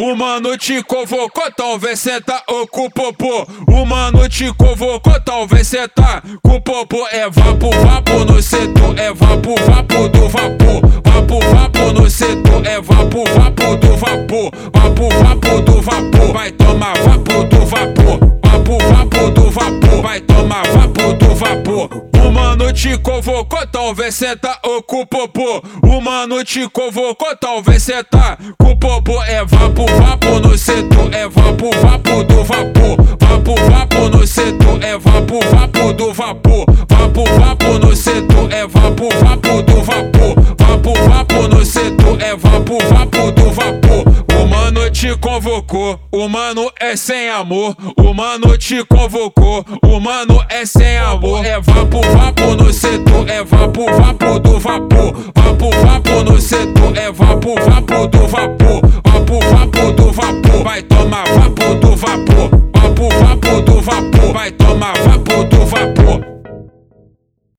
O mano te convocou, talvez cê tá com o popô. O mano te convocou, talvez cê tá com o popô. É vapo, vapo no setor, é vapo, vapo do vapor. Vapo, vapo no setor, é vapo, vapo do vapor. Vapo, vapo do vapor, vai tomar vapo do vapor. Vapo, vapo do vapor, vai tomar vapo do vapor. O mano te convocou, talvez cê tá com o popô. O mano te convocou, talvez cê tá com o popô. É vapo, vapo no setor, é vapo, vapo do vapor. Vapo, vapo no setor, é vapo, vapo do vapor. Vapo, vapo no setor, é vapo, vapo do vapor. Vapo, vapo no setor, é vapo, vapo do vapor. O mano te convocou, o mano é sem amor. O mano te convocou, o mano é sem amor. É vapo, vapo no setor, é vapo, vapo do vapor. Vapo, vapo no setor, é vapo, vapo do vapor. Vapo, vapo do vapor, vai tomar vapo do vapor.